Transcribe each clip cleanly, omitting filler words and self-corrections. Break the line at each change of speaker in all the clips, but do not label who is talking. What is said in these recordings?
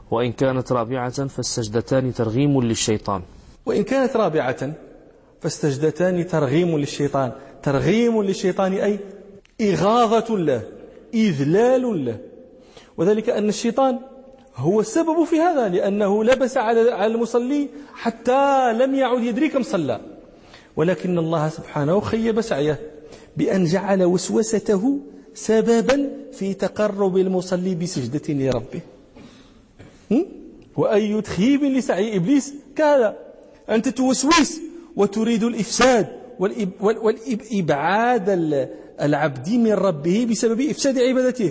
وإن كانت رابعة فالسجدتان ترغيم للشيطان.
وإن كانت رابعة فالسجدتان ترغيم للشيطان. ترغيم للشيطان أي إغاظة له، إذلال له. وذلك أن الشيطان هو السبب في هذا، لأنه لبس على المصلي حتى لم يعد يدري كم صلى. ولكن الله سبحانه خيب سعيه بأن جعل وسوسته سببا في تقرب المصلي بسجدة لربه. وأي تخيب لسعي إبليس كهذا، أنت توسوس وتريد الإفساد والإبعاد العبد من ربه بسبب إفساد عبادته،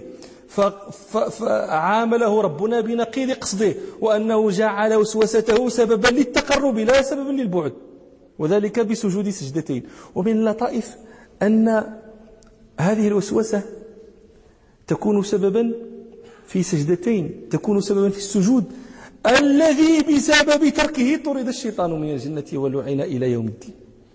فعامله ربنا بنقيض قصده، وأنه جعل وسوسته سببا للتقرب لا سببا للبعد، وذلك بسجود سجدتين. ومن اللطائف أن هذه الوسوسة تكون سببا في سجدتين، تكون سببا في السجود الذي بسبب تركه طرد الشيطان من الجنة ولعن إلى يوم الدين.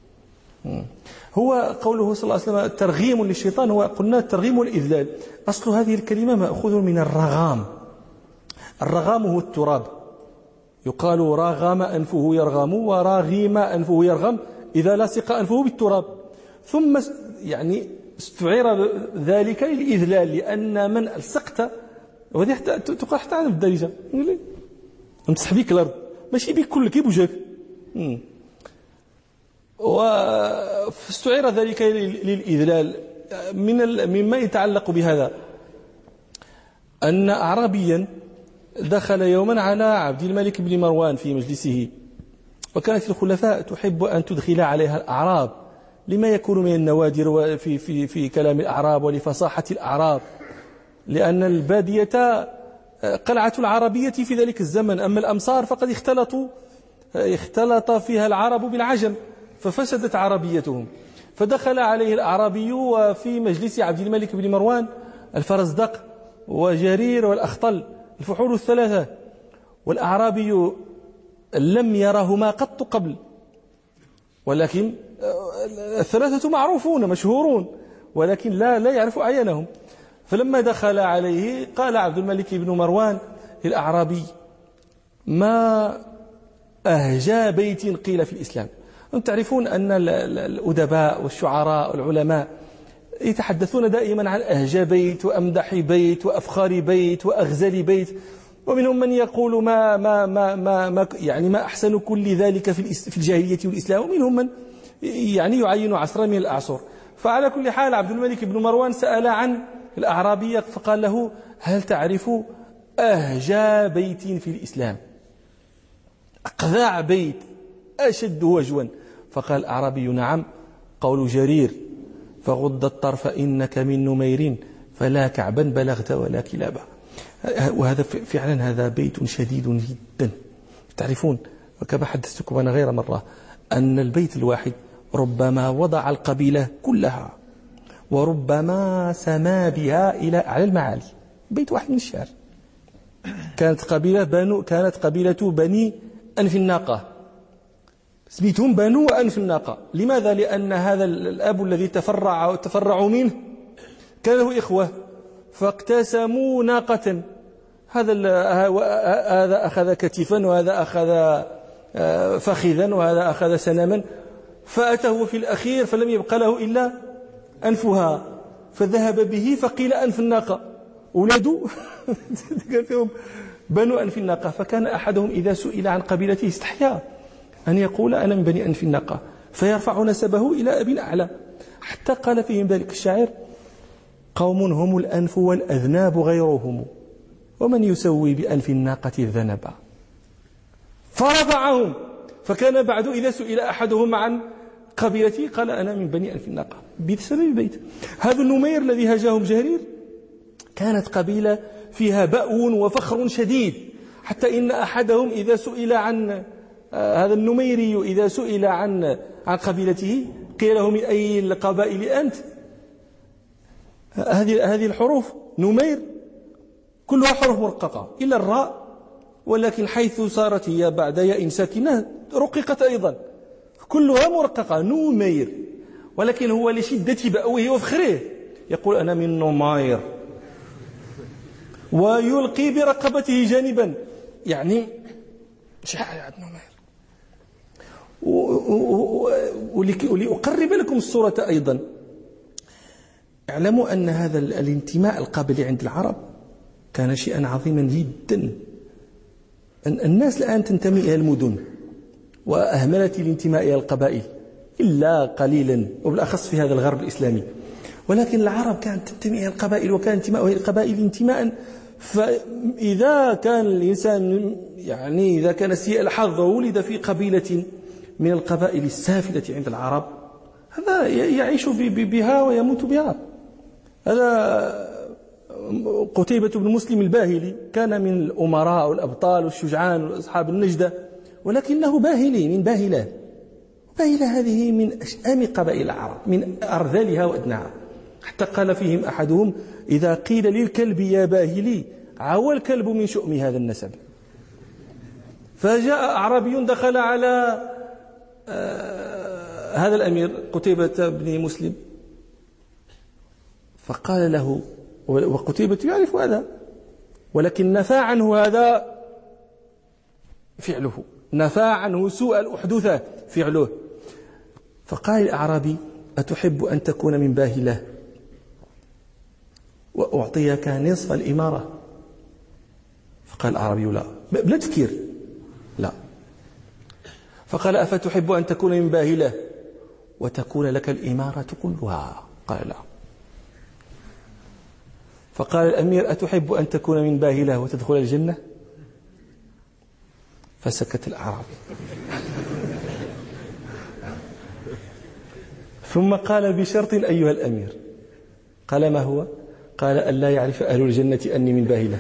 هو قوله صلى الله عليه وسلم ترغيم للشيطان، هو قلنا الترغيم والإذلال. أصل هذه الكلمة مأخوذ من الرغام. الرغام هو التراب، يقال رغم أنفه يرغم وراغم أنفه يرغم إذا لصق أنفه بالتراب. ثم يعني استعير ذلك للإذلال، لأن من ألصقت وهذه تقع حتى عن الدارجة مسح بيك الأرض ماشي بيك كل كيب وجاك. واستعير ذلك للإذلال. مما يتعلق بهذا أن أعرابيا دخل يوما على عبد الملك بن مروان في مجلسه، وكانت الخلفاء تحب أن تدخل عليها الأعراب لما يكون من النوادر في كلام الأعراب ولفصاحة الأعراب، لأن البادية قلعة العربية في ذلك الزمن، أما الأمصار فقد اختلط فيها العرب بالعجم ففسدت عربيتهم. فدخل عليه الأعرابي وفي مجلس عبد الملك بن مروان الفرزدق وجرير والأخطل، الفحول الثلاثة، والأعرابي لم يرهما قط قبل، ولكن الثلاثة معروفون مشهورون، ولكن لا يعرف أعيانهم. فلما دخل عليه قال عبد الملك بن مروان للأعرابي: ما أهجى بيت قيل في الإسلام. أنتم تعرفون أن الأدباء والشعراء والعلماء يتحدثون دائما عن أهجى بيت وأمدح بيت وأفخار بيت وأغزل بيت، ومنهم من يقول ما أحسن كل ذلك في الجاهلية والإسلام، ومنهم من يعين عصرا من الأعصر. فعلى كل حال عبد الملك بن مروان سأل عن الأعرابي فقال له: هل تعرف أهجى بيت في الإسلام؟ أقذع بيت أشد وجوا. فقال الأعرابي: نعم، قول جرير: فغض الطرف إنك من نمير فلا كعبا بلغت ولا كلابا. وهذا فعلا هذا بيت شديد جدا. تعرفون وكما حدثتكم أنا غير مرة أن البيت الواحد ربما وضع القبيلة كلها، وربما سما بها على المعالي. بيت واحد من الشعر. كانت قبيلة بني أنف الناقة، سميتهم بنو أنف الناقة. لماذا؟ لأن هذا الأب الذي تفرعوا منه كان له إخوة فاقتسموا ناقة، هذا أخذ كتفا وهذا أخذ فخذا وهذا أخذ سنما، فأتاه في الأخير فلم يبق له إلا أنفها، فذهب به فقيل أنف الناقة. أولاده قال فيهم بنو أنف الناقة. فكان أحدهم إذا سئل عن قبيلته استحيا أن يقول أنا من بني أنف الناقة، فيرفع نسبه إلى أب أعلى، حتى قال فيهم ذلك الشاعر: قوم هم الأنف والأذناب غيرهم، ومن يسوي بأنف الناقة الذنبا. فرفعهم، فكان بعد إذا سئل أحدهم عن قبيلته قال أنا من بني أنف الناقة بسبب البيت. هذا النمير الذي هجاهم جرير كانت قبيلة فيها بأو وفخر شديد، حتى إن أحدهم إذا سئل عن هذا النميري إذا سئل عن قبيلته قيل له: من أي القبائل أنت؟ هذه الحروف نمير كلها حروف مرققة إلا الراء، ولكن حيث صارت هي بعد ياء ساكنة رققت أيضا، كلها مرققة نمير. ولكن هو لشدة بأوه وفخره يقول أنا من نمير، ويلقي برقبته جانبا يعني شاعر نمير. ولأقرب لكم الصورة أيضا، اعلموا أن هذا الانتماء القبلي عند العرب كان شيئا عظيما جدا. الناس الآن تنتمي إلى المدن وأهملت الانتماء إلى القبائل إلا قليلا، وبالأخص في هذا الغرب الإسلامي. ولكن العرب كانت تنتمي إلى القبائل، وكان انتماء إلى القبائل انتماء. فإذا كان الإنسان يعني إذا كان سيء الحظ وولد في قبيلة من القبائل السافلة عند العرب، هذا يعيش بها ويموت بها. هذا قتيبة بن مسلم الباهلي كان من الأمراء والأبطال والشجعان وأصحاب النجدة، ولكنه باهلي من باهلة. باهلة هذه من أشأم قبائل العرب، من أرذلها وأدناها، حتى قال فيهم أحدهم: إذا قيل للكلب يا باهلي عوى الكلب من شؤم هذا النسب. فجاء أعرابي دخل على هذا الأمير قتيبة بن مسلم فقال له، وقتيبة يعرف هذا، ولكن نفى عنه هذا فعله، نفى عنه سوء الأحدثة فعله. فقال الأعرابي: أتحب أن تكون من باهلة وأعطيك نصف الإمارة؟ فقال الأعرابي: لا، بلا تفكير، لا. فقال: أفتحب أن تكون من باهلة وتكون لك الإمارة كلها؟ قال: لا. فقال الأمير: أتحب أن تكون من باهلة وتدخل الجنة؟ فسكت الأعرابي. ثم قال: بشرط أيها الأمير. قال: ما هو؟ قال: ألا يعرف أهل الجنة أني من باهلة.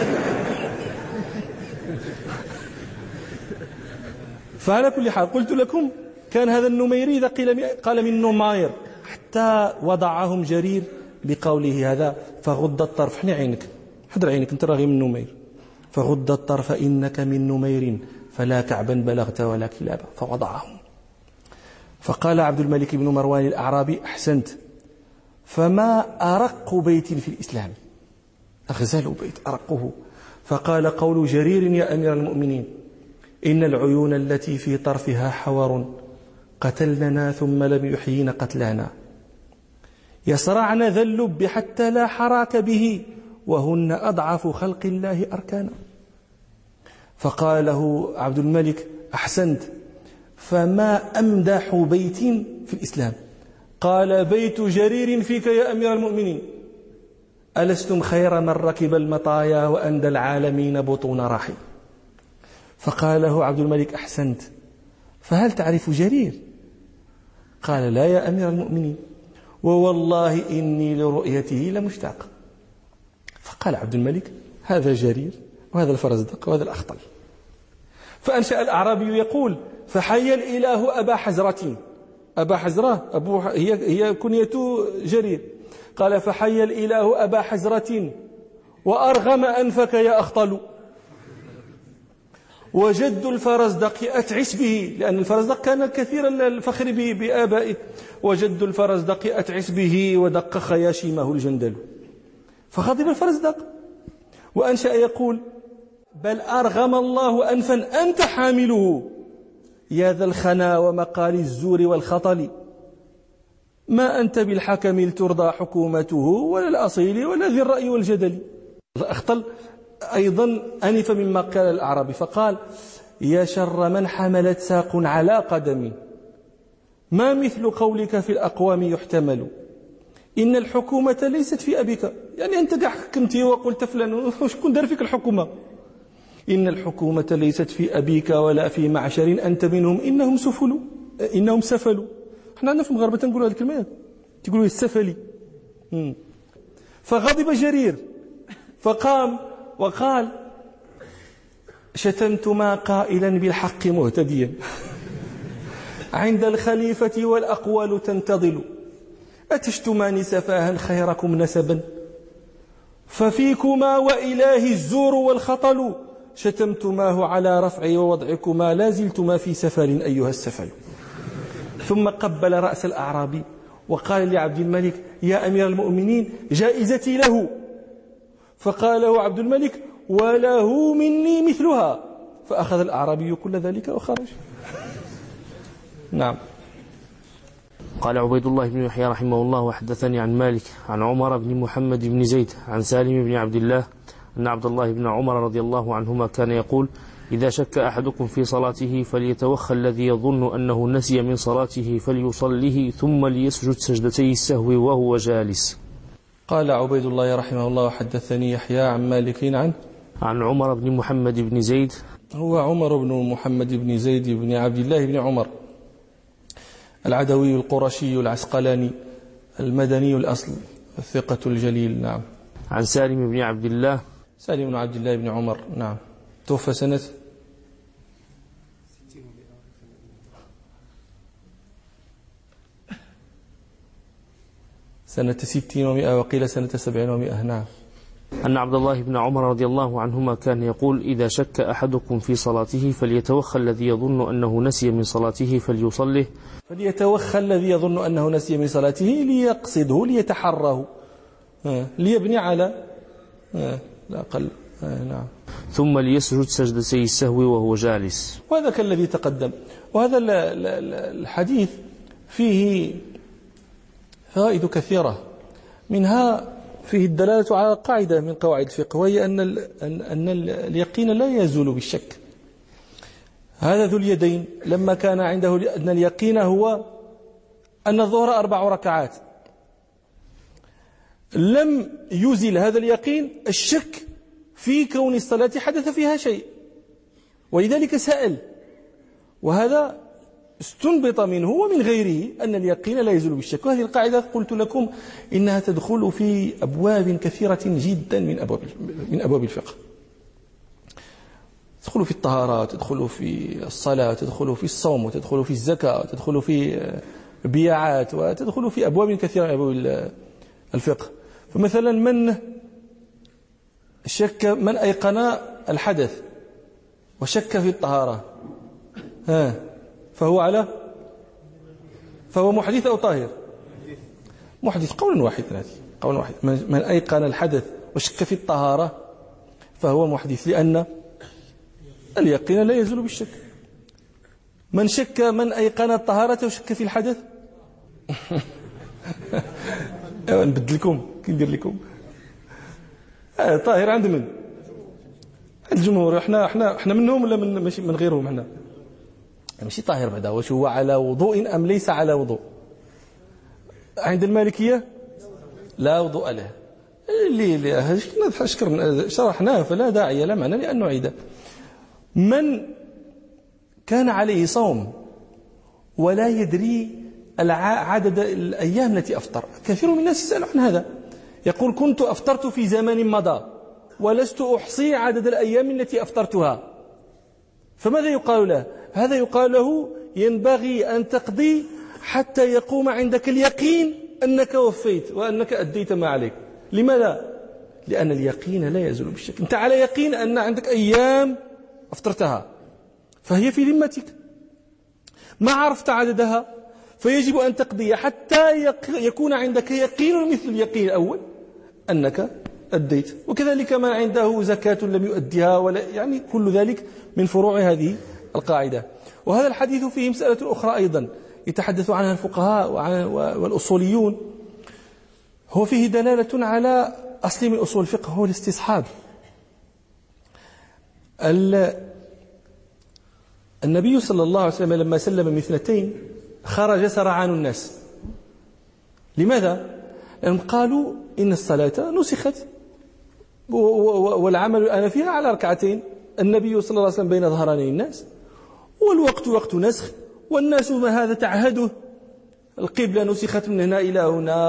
فعلى كل حال قلت لكم كان هذا النميري إذا قال من نمير، حتى وضعهم جرير بقوله هذا: فغض الطرف، حني عينك، حضر عينك، انت راغي من نمير، فغض الطرف إنك من نمير فلا كعبا بلغت ولا كلابا، فوضعهم. فقال عبد الملك بن مروان الأعرابي: أحسنت، فما أرق بيت في الإسلام، أغزل بيت أرقه. فقال: قول جرير يا أمير المؤمنين: إن العيون التي في طرفها حور قتلننا ثم لم يحيين قتلانا، يصرعن ذا اللب حتى لا حراك به، وهن أضعف خلق الله أركانا. فقال له عبد الملك: أحسنت، فما أمدح بيت في الإسلام؟ قال: بيت جرير فيك يا أمير المؤمنين، ألستم خير من ركب المطايا وأندى العالمين بطون راحي. فقال له عبد الملك: أحسنت، فهل تعرف جرير؟ قال: لا يا أمير المؤمنين، ووالله إني لرؤيته لمشتاق. فقال عبد الملك: هذا جرير وهذا الفرزدق وهذا الأخطل. فأنشأ الأعرابي يقول: فحي الإله أبا حزرة. أبا حزرة هي كنية جرير. قال: فحي الإله أبا حزرة وأرغم أنفك يا أخطل، وجد الفرزدق أتعس به، لأن الفرزدق كان كثير الفخر بآبائه، وجد الفرزدق أتعس به ودق خياشيمه الجندل. فغضب الفرزدق وأنشأ يقول: بل أرغم الله أنفا أنت حامله، يا ذا الخنا ومقال الزور والخطل، ما أنت بالحكم لترضى حكومته ولا الأصيل ولا ذي الرأي والجدل. أخطل أيضا أنف مما قال الأعرابي فقال: يا شر من حملت ساق على قدم، ما مثل قولك في الأقوام يحتمل، إن الحكومة ليست في أبيك. يعني أنت قاعد حكمتي وقلت فلان، شكون دار فيك الحكومة؟ إن الحكومة ليست في أبيك ولا في معشر أنت منهم، إنهم سفلوا. احنا عندنا في المغرب تنقولوا هذه الكلمات، تقولوا السفلي. فغضب جرير فقام وقال: شتمتما قائلا بالحق مهتديا، عند الخليفة والأقوال تنتظل، أتشتمان سفاها خيركم نسبا، ففيكما وإله الزور والخطل، شتمتماه على رفع ووضعكما، لا زلتما في سفل أيها السفل. ثم قبل رأس الأعرابي وقال لعبد الملك: يا أمير المؤمنين، جائزتي له. فقال له عبد الملك: وله مني مثلها. فأخذ الأعرابي كل ذلك وخرج. نعم.
قال عبيد الله بن يحيى رحمه الله: وحدثني عن مالك عن عمر بن محمد بن زيد عن سالم بن عبد الله أن عبد الله بن عمر رضي الله عنهما كان يقول: إذا شك أحدكم في صلاته فليتوخى الذي يظن أنه نسي من صلاته فليصله ثم ليسجد سجدتي السهو وهو جالس.
قال عبيد الله رحمه الله: وحدثني يحيى عن مالك
عن عمر بن محمد بن زيد.
هو عمر بن محمد بن زيد بن عبد الله بن عمر العدوي القرشي العسقلاني المدني الأصل الثقة الجليل. نعم.
عن سالم بن عبد الله.
سالم بن عبد الله بن عمر. نعم. توفى سنة 60 و100 وقيل سنة 70 و100. نعم.
أن عبد الله بن عمر رضي الله عنهما كان يقول: إذا شك أحدكم في صلاته فليتوخى الذي يظن أنه نسي من صلاته فليصله.
فليتوخى الذي يظن أنه نسي من صلاته ليقصده ليتحراه ليبني على الأقل. نعم.
ثم ليسجد سجدتي السهو وهو جالس.
وهذا كالذي تقدم. وهذا الحديث فيه فوائد كثيرة، منها فيه الدلالة على قاعدة من قواعد الفقه، وهي أن اليقين لا يزول بالشك. هذا ذو اليدين لما كان عنده أن اليقين هو أن الظهر 4 ركعات، لم يزل هذا اليقين الشك في كون الصلاة حدث فيها شيء، ولذلك سأل. وهذا استنبط منه ومن غيره أن اليقين لا يزول بالشك. وهذه القاعدة قلت لكم إنها تدخل في أبواب كثيرة جدا من أبواب الفقه. تدخل في الطهارة، تدخل في الصلاة، تدخل في الصوم، وتدخل في الزكاة، وتدخل في البيعات، وتدخل في أبواب كثيرة من أبواب الفقه. فمثلا من أيقن الحدث وشك في الطهارة فهو محدث أو طاهر؟ محدث قولا واحدا. من أيقن الحدث وشك في الطهارة فهو محدث، لأن اليقين لا يزول بالشك. من أيقن الطهارة وشك في الحدث نبدلكم كي ندير لكم طاهر عند من؟ عند الجمهور. احنا منهم ولا من غيرهم؟ احنا ماشي طاهر بعدا، واش هو على وضوء أم ليس على وضوء؟ عند المالكية لا وضوء له. اللي شرحناه فلا داعي لا معنى لأن نعيده. من كان عليه صوم ولا يدري عدد الأيام التي أفطر، كثير من الناس يسأل عن هذا، يقول: كنت أفطرت في زمان مضى ولست أحصي عدد الأيام التي أفطرتها. فماذا يقال له؟ هذا يقال له: ينبغي أن تقضي حتى يقوم عندك اليقين أنك وفيت وأنك أديت ما عليك. لماذا؟ لأن اليقين لا يزول بالشك. أنت على يقين أن عندك أيام أفطرتها فهي في ذمتك، ما عرفت عددها فيجب أن تقضي حتى يكون عندك يقين مثل اليقين الأول أنك أديت. وكذلك من عنده زكاة لم يؤديها، ولا يعني كل ذلك من فروع هذه القاعدة. وهذا الحديث فيه مسألة أخرى أيضا يتحدث عنها الفقهاء والأصوليون، هو فيه دلالة على أصل من أصول الفقه، هو الاستصحاب. النبي صلى الله عليه وسلم لما سلم من 2 خرج سرعان الناس. لماذا؟ لأنهم قالوا إن الصلاة نسخت والعمل الآن فيها على 2 النبي صلى الله عليه وسلم بين ظهراني الناس، والوقت وقت نسخ، والناس ما هذا تعهده. القبلة نسخت من هنا إلى هنا،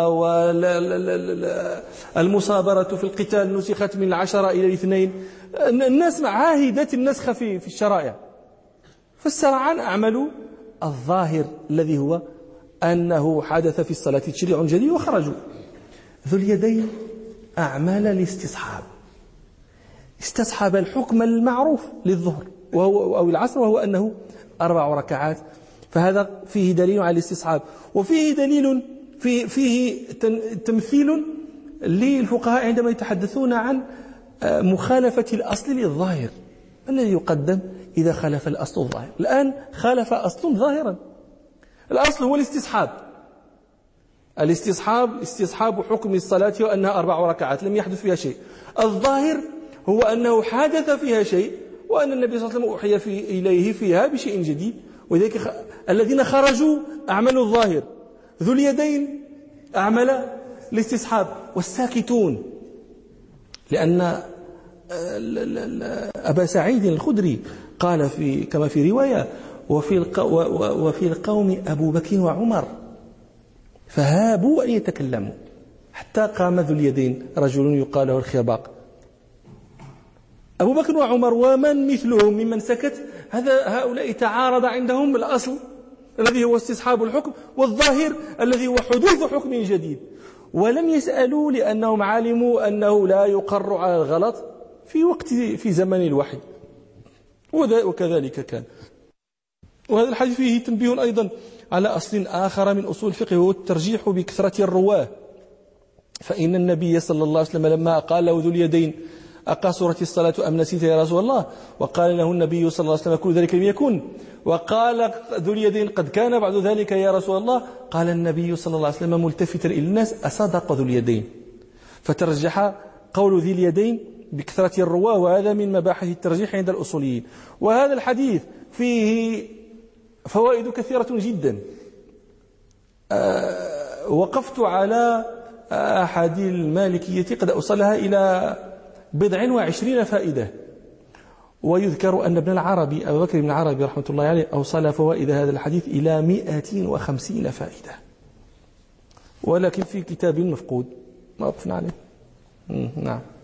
والمصابرة في القتال نسخت من 10 إلى 2. الناس عاهدت النسخ في الشرائع، فالسرعان أعملوا الظاهر الذي هو أنه حدث في الصلاة تشريع جديد وخرجوا. ذو اليدين أعمال الاستصحاب، استصحب الحكم المعروف للظهر أو العصر، وهو أنه 4 ركعات. فهذا فيه دليل على الاستصحاب، وفيه دليل فيه تمثيل للفقهاء عندما يتحدثون عن مخالفة الأصل للظاهر. الذي يقدم إذا خالف الأصل الظاهر؟ الآن خالف أصل ظاهرا. الأصل هو استصحاب حكم الصلاة وأنها 4 ركعات لم يحدث فيها شيء. الظاهر هو أنه حدث فيها شيء وأن النبي صلى الله عليه وسلم أوحي إليه فيها بشيء جديد، وذلك الذين خرجوا أعملوا الظاهر، ذو اليدين أعمل الاستصحاب، والساكتون، لأن أبا سعيد الخدري قال كما في رواية: وفي القوم أبو بكر وعمر فهابوا أن يتكلموا حتى قام ذو اليدين رجل يقال له الخرباق. أبو بكر وعمر ومن مثلهم ممن سكت، هؤلاء تعارض عندهم الأصل الذي هو استصحاب الحكم والظاهر الذي هو حدوث حكم جديد، ولم يسألوا لأنهم علموا أنه لا يقر على الغلط في زمن الوحي، وكذلك كان. وهذا الحديث فيه تنبيه أيضا على أصل آخر من أصول الفقه، وهو الترجيح بكثرة الرواه. فإن النبي صلى الله عليه وسلم لما قال له ذو اليدين: أقصرت الصلاة أم نسيت يا رسول الله؟ وقال له النبي صلى الله عليه وسلم: كل ذلك لم يكن. وقال ذو اليدين: قد كان بعد ذلك يا رسول الله. قال النبي صلى الله عليه وسلم ملتفتا إلى الناس: أصدق ذو اليدين؟ فترجح قول ذي اليدين بكثرة الرواه، وهذا من مباحث الترجيح عند الأصوليين. وهذا الحديث فيه فوائد كثيرة جدا. وقفت على أحد المالكية قد أوصلها إلى 20 فائدة، ويذكر أن ابن العربي أبو بكر بن العربي رحمة الله عليه أوصل فوائد هذا الحديث إلى 150 فائدة، ولكن في كتاب مفقود ما وقفنا عليه. نعم.